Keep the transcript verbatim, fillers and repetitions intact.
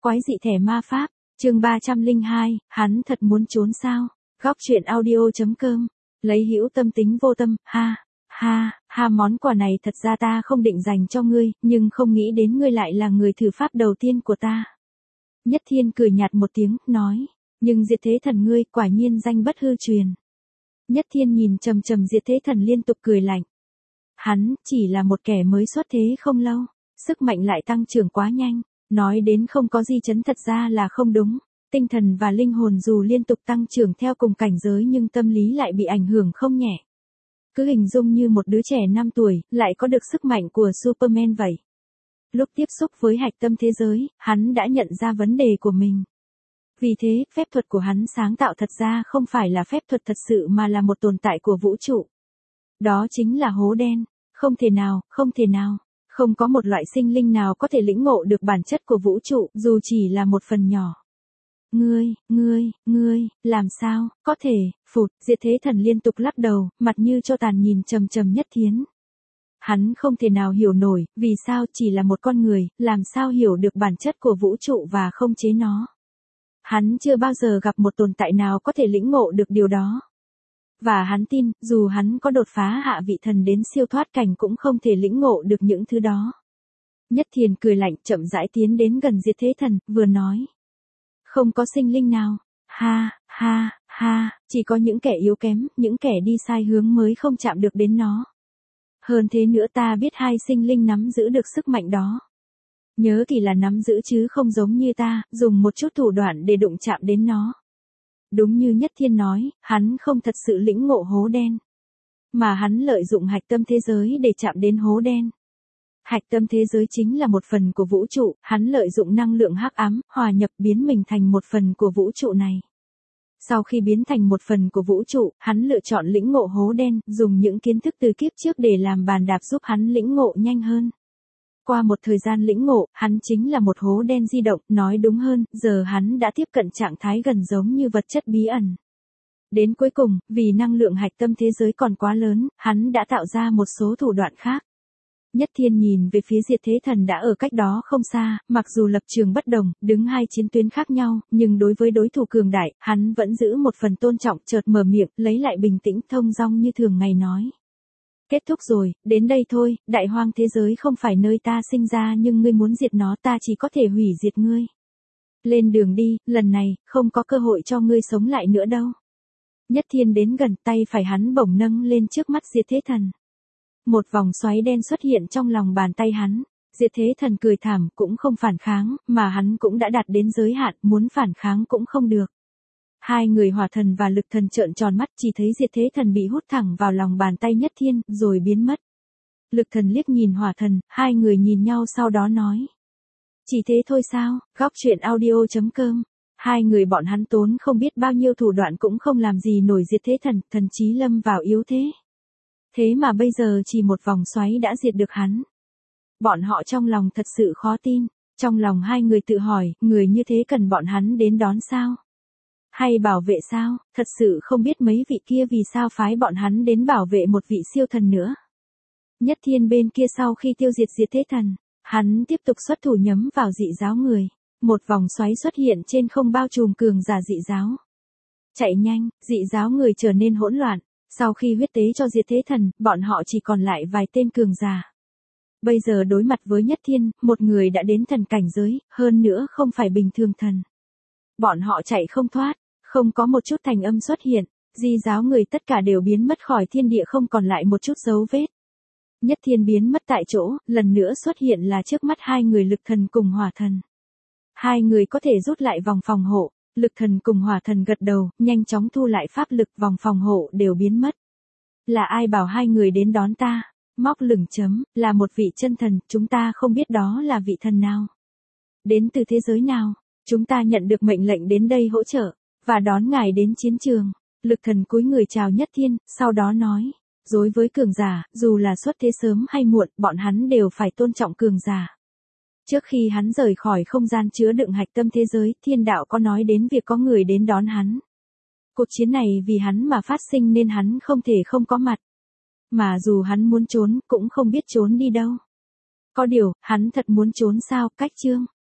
Quái dị thẻ ma pháp, chương ba trăm lẻ hai, hắn thật muốn trốn sao? Góc truyện audio.com, lấy hữu tâm tính vô tâm, ha, ha, ha món quà này thật ra ta không định dành cho ngươi, nhưng không nghĩ đến ngươi lại là người thử pháp đầu tiên của ta. Nhất Thiên cười nhạt một tiếng, nói, nhưng Diệt Thế Thần ngươi quả nhiên danh bất hư truyền. Nhất Thiên nhìn trầm trầm Diệt Thế Thần liên tục cười lạnh. Hắn chỉ là một kẻ mới xuất thế không lâu, sức mạnh lại tăng trưởng quá nhanh. Nói đến không có di chấn thật ra là không đúng, tinh thần và linh hồn dù liên tục tăng trưởng theo cùng cảnh giới nhưng tâm lý lại bị ảnh hưởng không nhẹ. Cứ hình dung như một đứa trẻ năm tuổi, lại có được sức mạnh của Superman vậy. Lúc tiếp xúc với hạch tâm thế giới, hắn đã nhận ra vấn đề của mình. Vì thế, phép thuật của hắn sáng tạo thật ra không phải là phép thuật thật sự mà là một tồn tại của vũ trụ. Đó chính là hố đen, không thể nào, không thể nào. Không có một loại sinh linh nào có thể lĩnh ngộ được bản chất của vũ trụ, dù chỉ là một phần nhỏ. Ngươi, ngươi, ngươi, làm sao, có thể, phụt, Diệt Thế Thần liên tục lắc đầu, mặt như tro tàn nhìn trầm trầm Nhất Thiến. Hắn không thể nào hiểu nổi, vì sao chỉ là một con người, làm sao hiểu được bản chất của vũ trụ và không chế nó. Hắn chưa bao giờ gặp một tồn tại nào có thể lĩnh ngộ được điều đó. Và hắn tin, dù hắn có đột phá hạ vị thần đến siêu thoát cảnh cũng không thể lĩnh ngộ được những thứ đó. Nhất Thiên cười lạnh chậm rãi tiến đến gần Diệt Thế Thần, vừa nói. Không có sinh linh nào, ha, ha, ha, chỉ có những kẻ yếu kém, những kẻ đi sai hướng mới không chạm được đến nó. Hơn thế nữa ta biết hai sinh linh nắm giữ được sức mạnh đó. Nhớ kỳ là nắm giữ chứ không giống như ta, dùng một chút thủ đoạn để đụng chạm đến nó. Đúng như Nhất Thiên nói, hắn không thật sự lĩnh ngộ hố đen. Mà hắn lợi dụng hạch tâm thế giới để chạm đến hố đen. Hạch tâm thế giới chính là một phần của vũ trụ, hắn lợi dụng năng lượng hắc ám, hòa nhập biến mình thành một phần của vũ trụ này. Sau khi biến thành một phần của vũ trụ, hắn lựa chọn lĩnh ngộ hố đen, dùng những kiến thức từ kiếp trước để làm bàn đạp giúp hắn lĩnh ngộ nhanh hơn. Qua một thời gian lĩnh ngộ, hắn chính là một hố đen di động, nói đúng hơn, giờ hắn đã tiếp cận trạng thái gần giống như vật chất bí ẩn. Đến cuối cùng, vì năng lượng hạch tâm thế giới còn quá lớn, hắn đã tạo ra một số thủ đoạn khác. Nhất Thiên nhìn về phía Diệt Thế Thần đã ở cách đó không xa, mặc dù lập trường bất đồng, đứng hai chiến tuyến khác nhau, nhưng đối với đối thủ cường đại, hắn vẫn giữ một phần tôn trọng, chợt mở miệng, lấy lại bình tĩnh thông dong như thường ngày nói. Kết thúc rồi, đến đây thôi, đại hoang thế giới không phải nơi ta sinh ra nhưng ngươi muốn diệt nó ta chỉ có thể hủy diệt ngươi. Lên đường đi, lần này, không có cơ hội cho ngươi sống lại nữa đâu. Nhất Thiên đến gần, tay phải hắn bổng nâng lên trước mắt Diệt Thế Thần. Một vòng xoáy đen xuất hiện trong lòng bàn tay hắn. Diệt Thế Thần cười thảm, cũng không phản kháng, mà hắn cũng đã đạt đến giới hạn, muốn phản kháng cũng không được. Hai người hỏa thần và lực thần trợn tròn mắt, chỉ thấy Diệt Thế Thần bị hút thẳng vào lòng bàn tay Nhất Thiên, rồi biến mất. Lực thần liếc nhìn hỏa thần, hai người nhìn nhau sau đó nói. Chỉ thế thôi sao, góc truyện audio.com. Hai người bọn hắn tốn không biết bao nhiêu thủ đoạn cũng không làm gì nổi Diệt Thế Thần, thần chí lâm vào yếu thế. Thế mà bây giờ chỉ một vòng xoáy đã diệt được hắn. Bọn họ trong lòng thật sự khó tin, trong lòng hai người tự hỏi, người như thế cần bọn hắn đến đón sao? Hay bảo vệ sao, thật sự không biết mấy vị kia vì sao phái bọn hắn đến bảo vệ một vị siêu thần nữa. Nhất Thiên bên kia sau khi tiêu diệt Diệt Thế Thần, hắn tiếp tục xuất thủ nhắm vào dị giáo người. Một vòng xoáy xuất hiện trên không bao trùm cường giả dị giáo. Chạy nhanh, dị giáo người trở nên hỗn loạn. Sau khi huyết tế cho Diệt Thế Thần, bọn họ chỉ còn lại vài tên cường giả. Bây giờ đối mặt với Nhất Thiên, một người đã đến thần cảnh giới, hơn nữa không phải bình thường thần. Bọn họ chạy không thoát, không có một chút thành âm xuất hiện, dị giáo người tất cả đều biến mất khỏi thiên địa không còn lại một chút dấu vết. Nhất Thiên biến mất tại chỗ, lần nữa xuất hiện là trước mắt hai người lực thần cùng hỏa thần. Hai người có thể rút lại vòng phòng hộ. Lực thần cùng hỏa thần gật đầu, nhanh chóng thu lại pháp lực vòng phòng hộ đều biến mất. Là ai bảo hai người đến đón ta? Móc lửng chấm, là một vị chân thần, chúng ta không biết đó là vị thần nào. Đến từ thế giới nào? Chúng ta nhận được mệnh lệnh đến đây hỗ trợ, và đón ngài đến chiến trường. Lực thần cúi người chào Nhất Thiên, sau đó nói. Đối với cường giả, dù là xuất thế sớm hay muộn, bọn hắn đều phải tôn trọng cường giả. Trước khi hắn rời khỏi không gian chứa đựng hạch tâm thế giới, thiên đạo có nói đến việc có người đến đón hắn. Cuộc chiến này vì hắn mà phát sinh nên hắn không thể không có mặt. Mà dù hắn muốn trốn, cũng không biết trốn đi đâu. Có điều, hắn thật muốn trốn sao, cách chương.